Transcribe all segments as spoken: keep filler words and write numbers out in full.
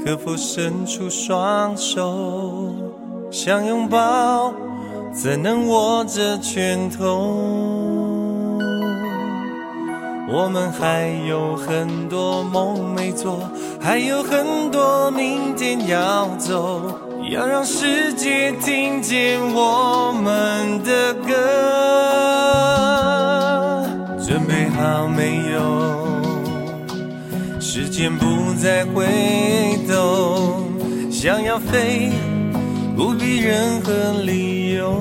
可否伸出双手，想拥抱，怎能握着拳头？我们还有很多梦没做，还有很多明天要走，要让世界听见我们的歌。准备好没有？时间不再回头，想要飞，不必任何理由。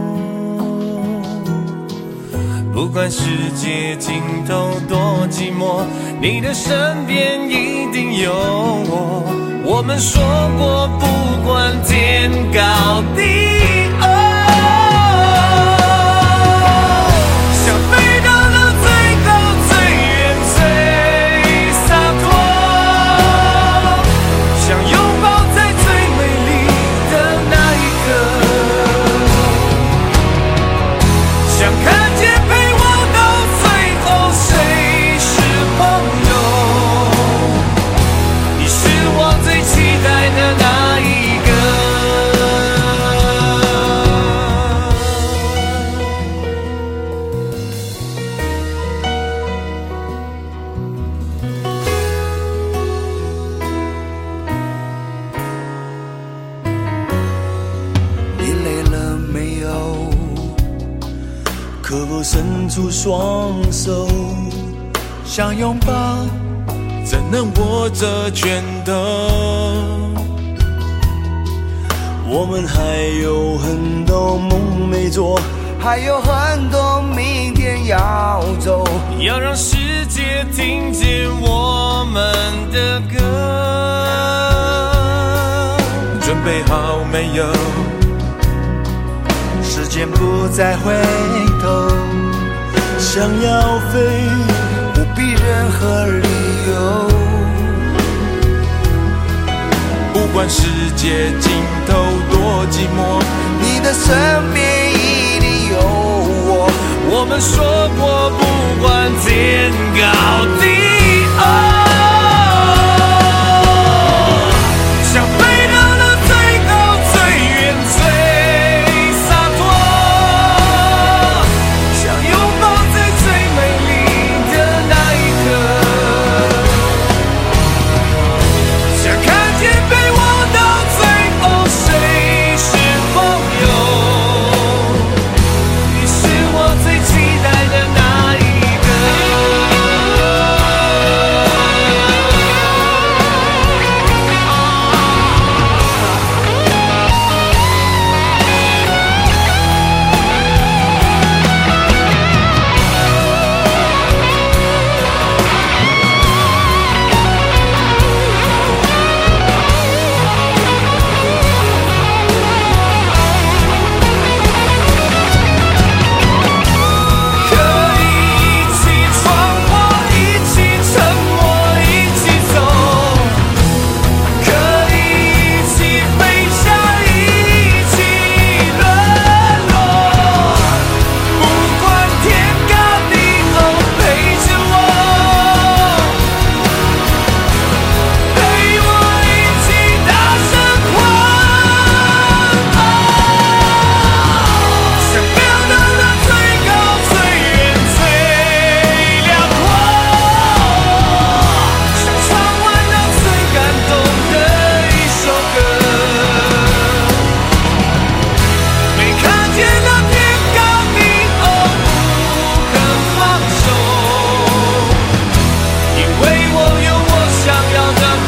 不管世界尽头多寂寞，你的身边一定有我。我们说过不管天高地厚，想飞到了最高最远最洒脱，想拥抱在最美丽的那一刻，想看见陪我到最后谁是朋友，你是我最期待的那一个。 你累了没有？可否伸出双手，想拥抱，怎能握着拳头？我们还有很多梦没做，还有很多明天要走， 要让世界听见我们的歌。 准备好没有？时间不再回头，想要飞，不必任何理由。不管世界尽头多寂寞，你的身边一定有我。 我们说过不管天高地厚，想飞到了最高最远最洒脱，想拥抱在最美丽的那一刻，想看见陪我到最后谁是朋友，你是我最期待的那一个。可以一起闯祸，一起沉默，一起走，可以一起飞翔，一起沦落。不管天高地厚，陪着我，陪我一起大声狂吼，想飙到了最高最远最辽阔，想唱完了最感动的一首歌。没看见那天高地厚，不肯放手，因为我有我想要的朋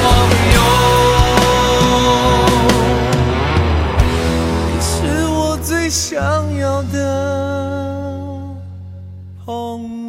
友，你是我最想要的朋友。